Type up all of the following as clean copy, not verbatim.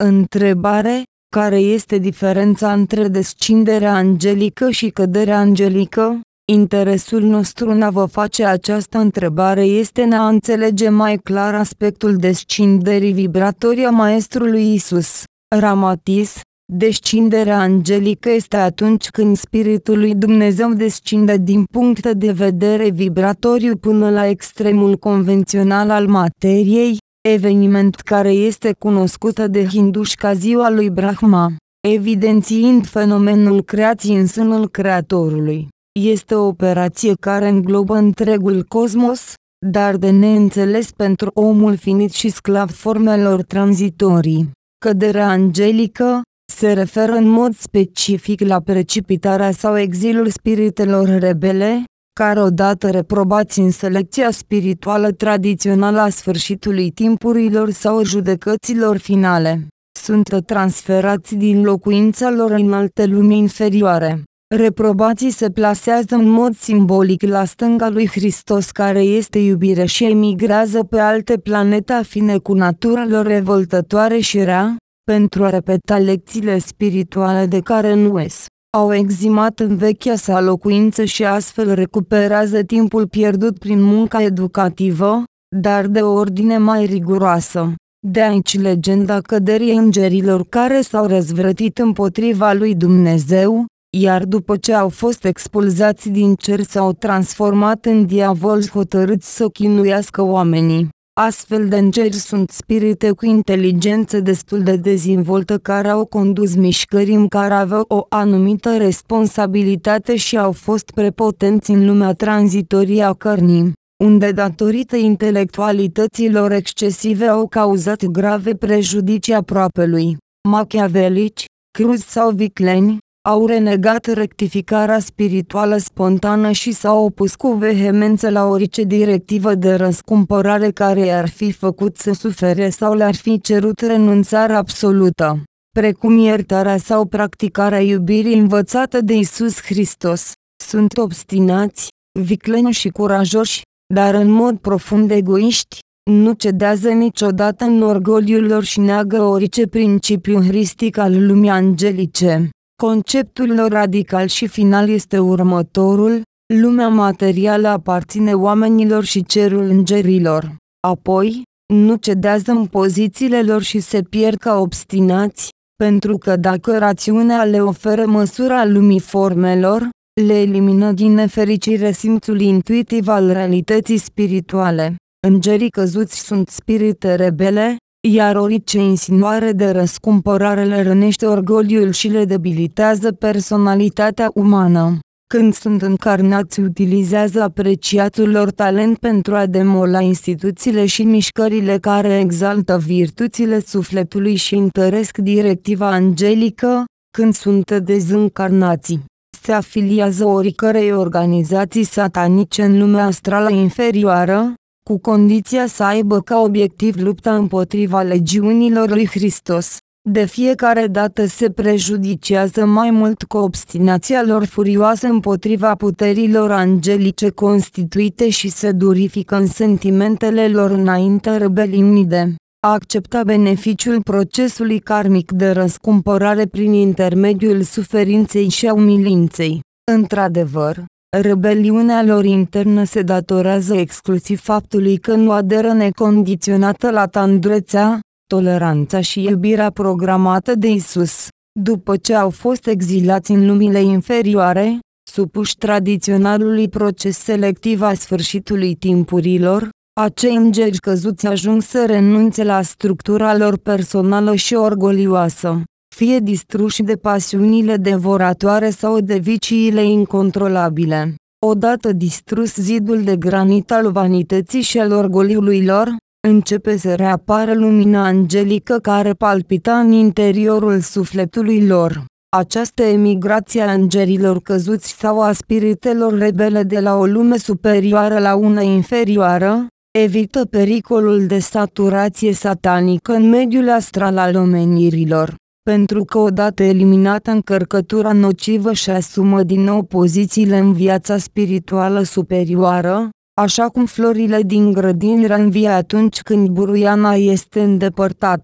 Întrebare: care este diferența între descinderea angelică și căderea angelică? Interesul nostru în a vă face această întrebare este în a înțelege mai clar aspectul descinderii vibratorii a Maestrului Isus. Ramatis: descinderea angelică este atunci când Spiritul lui Dumnezeu descinde din punct de vedere vibratoriu până la extremul convențional al materiei, eveniment care este cunoscută de hinduși ca ziua lui Brahma, evidențiind fenomenul creației în sânul Creatorului. Este o operație care înglobă întregul cosmos, dar de neînțeles pentru omul finit și sclav formelor tranzitorii. Căderea angelică se referă în mod specific la precipitarea sau exilul spiritelor rebele, care odată reprobați în selecția spirituală tradițională a sfârșitului timpurilor sau judecăților finale, sunt transferați din locuința lor în alte lumi inferioare. Reprobații se plasează în mod simbolic la stânga lui Hristos, care este iubire, și emigrează pe alte planete afine cu natura lor revoltătoare și rea, pentru a repeta lecțiile spirituale de care nu au eximat în vechea sa locuință și astfel recuperează timpul pierdut prin munca educativă, dar de o ordine mai riguroasă. De aici legenda căderii îngerilor care s-au răzvrătit împotriva lui Dumnezeu, iar după ce au fost expulzați din cer s-au transformat în diavoli hotărâți să chinuiască oamenii. Astfel de îngeri sunt spirite cu inteligență destul de dezvoltată care au condus mișcări în care aveau o anumită responsabilitate și au fost prepotenți în lumea tranzitorie a cărnii, unde datorită intelectualităților excesive au cauzat grave prejudicii aproapelui. Machiavelici, cruzi sau vicleni, au renegat rectificarea spirituală spontană și s-au opus cu vehemență la orice directivă de răscumpărare care i-ar fi făcut să sufere sau le-ar fi cerut renunțarea absolută, precum iertarea sau practicarea iubirii învățată de Isus Hristos. Sunt obstinați, vicleni și curajoși, dar în mod profund egoiști, nu cedează niciodată în orgoliul lor și neagă orice principiu hristic al lumii angelice. Conceptul lor radical și final este următorul: lumea materială aparține oamenilor și cerul îngerilor. Apoi, nu cedează în pozițiile lor și se pierd ca obstinați, pentru că dacă rațiunea le oferă măsura lumii formelor, le elimină din nefericire simțul intuitiv al realității spirituale. Îngerii căzuți sunt spirite rebele, iar orice insinuare de răscumpărare le rănește orgoliul și le debilitează personalitatea umană. Când sunt încarnați, utilizează apreciatul lor talent pentru a demola instituțiile și mișcările care exaltă virtuțile sufletului și întăresc directiva angelică. Când sunt dezîncarnați, se afiliază oricărei organizații satanice în lumea astrală inferioară, cu condiția să aibă ca obiectiv lupta împotriva legiunilor lui Hristos. De fiecare dată se prejudicează mai mult cu obstinația lor furioasă împotriva puterilor angelice constituite și se durifică în sentimentele lor înaintea rebeliunii de a accepta beneficiul procesului karmic de răscumpărare prin intermediul suferinței și a umilinței. Într-adevăr, rebeliunea lor internă se datorează exclusiv faptului că nu aderă necondiționată la tandrețea, toleranța și iubirea programată de Isus. După ce au fost exilați în lumile inferioare, supuși tradiționalului proces selectiv a sfârșitului timpurilor, acei îngeri căzuți ajung să renunțe la structura lor personală și orgolioasă, fie distruși de pasiunile devoratoare sau de viciile incontrolabile. Odată distrus zidul de granit al vanității și al orgoliului lor, începe să reapară lumina angelică care palpita în interiorul sufletului lor. Această emigrație a îngerilor căzuți sau a spiritelor rebele de la o lume superioară la una inferioară, evită pericolul de saturație satanică în mediul astral al omenirilor, pentru că odată eliminată încărcătura nocivă și asumă din nou pozițiile în viața spirituală superioară, așa cum florile din grădină învie atunci când buruiana este îndepărtată.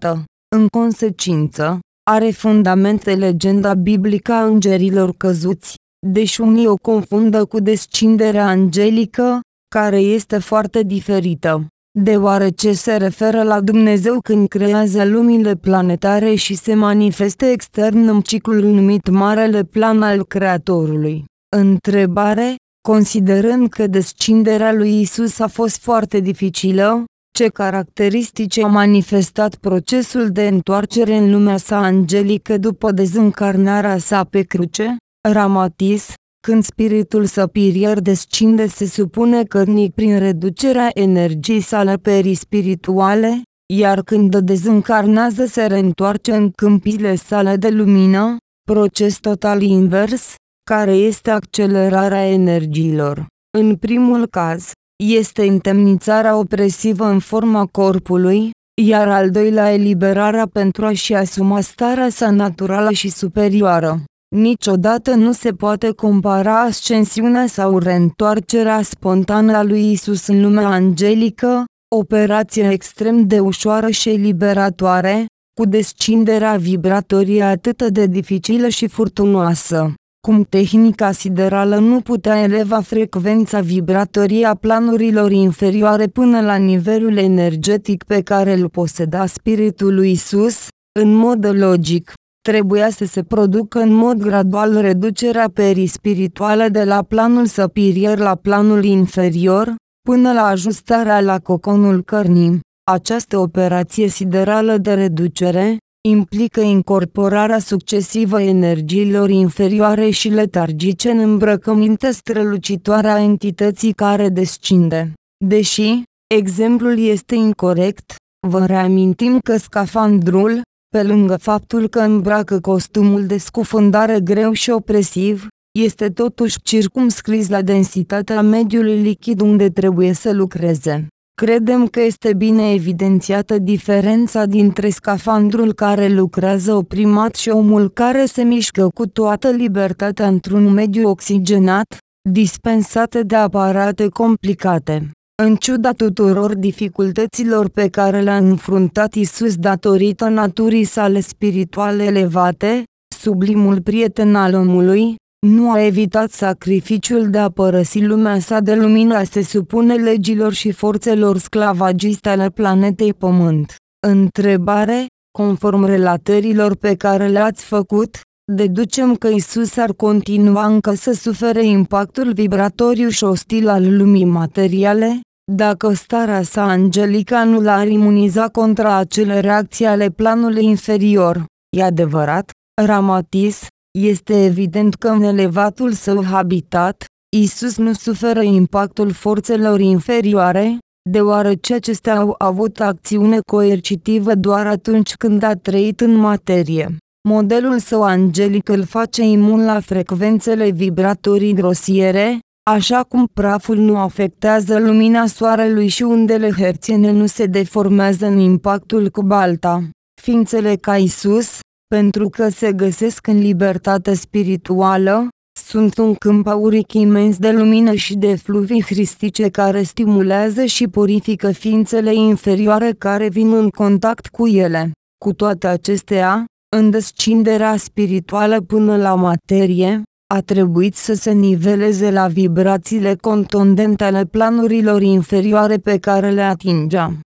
În consecință, are fundamente legenda biblică a îngerilor căzuți, deși unii o confundă cu descinderea angelică, care este foarte diferită, deoarece se referă la Dumnezeu când creează lumile planetare și se manifestă extern în ciclul numit Marele Plan al Creatorului. Întrebare: considerând că descinderea lui Isus a fost foarte dificilă, ce caracteristici a manifestat procesul de întoarcere în lumea sa angelică după dezîncarnarea sa pe cruce? Ramatis: când spiritul superior descinde se supune cărnic prin reducerea energiei sale perispirituale, iar când dezîncarnează se reîntoarce în câmpiile sale de lumină, proces total invers, care este accelerarea energiilor. În primul caz, este întemnițarea opresivă în forma corpului, iar al doilea eliberarea pentru a-și asuma starea sa naturală și superioară. Niciodată nu se poate compara ascensiunea sau reîntoarcerea spontană a lui Isus în lumea angelică, operație extrem de ușoară și eliberatoare, cu descinderea vibratorie atât de dificilă și furtunoasă. Cum tehnica siderală nu putea eleva frecvența vibratorie a planurilor inferioare până la nivelul energetic pe care îl poseda spiritul lui Isus, în mod logic, trebuia să se producă în mod gradual reducerea perispirituală de la planul superior la planul inferior, până la ajustarea la coconul cărnii. Această operație siderală de reducere implică incorporarea succesivă energiilor inferioare și letargice în îmbrăcămintea strălucitoare a entității care descinde. Deși exemplul este incorect, vă reamintim că scafandrul, pe lângă faptul că îmbracă costumul de scufundare greu și opresiv, este totuși circumscris la densitatea mediului lichid unde trebuie să lucreze. Credem că este bine evidențiată diferența dintre scafandrul care lucrează oprimat și omul care se mișcă cu toată libertatea într-un mediu oxigenat, dispensate de aparate complicate. În ciuda tuturor dificultăților pe care le-a înfruntat Isus datorită naturii sale spirituale elevate, sublimul prieten al omului, nu a evitat sacrificiul de a părăsi lumea sa de lumină, a se supune legilor și forțelor sclavagiste ale planetei Pământ. Întrebare: conform relatărilor pe care le-ați făcut, deducem că Isus ar continua încă să sufere impactul vibratoriu și ostil al lumii materiale, dacă starea sa angelică nu l-ar imuniza contra acele reacții ale planului inferior. E adevărat, Ramatis, este evident că în elevatul său habitat, Isus nu suferă impactul forțelor inferioare, deoarece acestea au avut acțiune coercitivă doar atunci când a trăit în materie. Modelul său angelic îl face imun la frecvențele vibratorii grosiere, așa cum praful nu afectează lumina soarelui și undele hertziene nu se deformează în impactul cu balta. Ființele ca Isus, pentru că se găsesc în libertate spirituală, sunt un câmp auric imens de lumină și de fluvii hristice care stimulează și purifică ființele inferioare care vin în contact cu ele. Cu toate acestea, în descinderea spirituală până la materie, a trebuit să se niveleze la vibrațiile contundente ale planurilor inferioare pe care le atingea.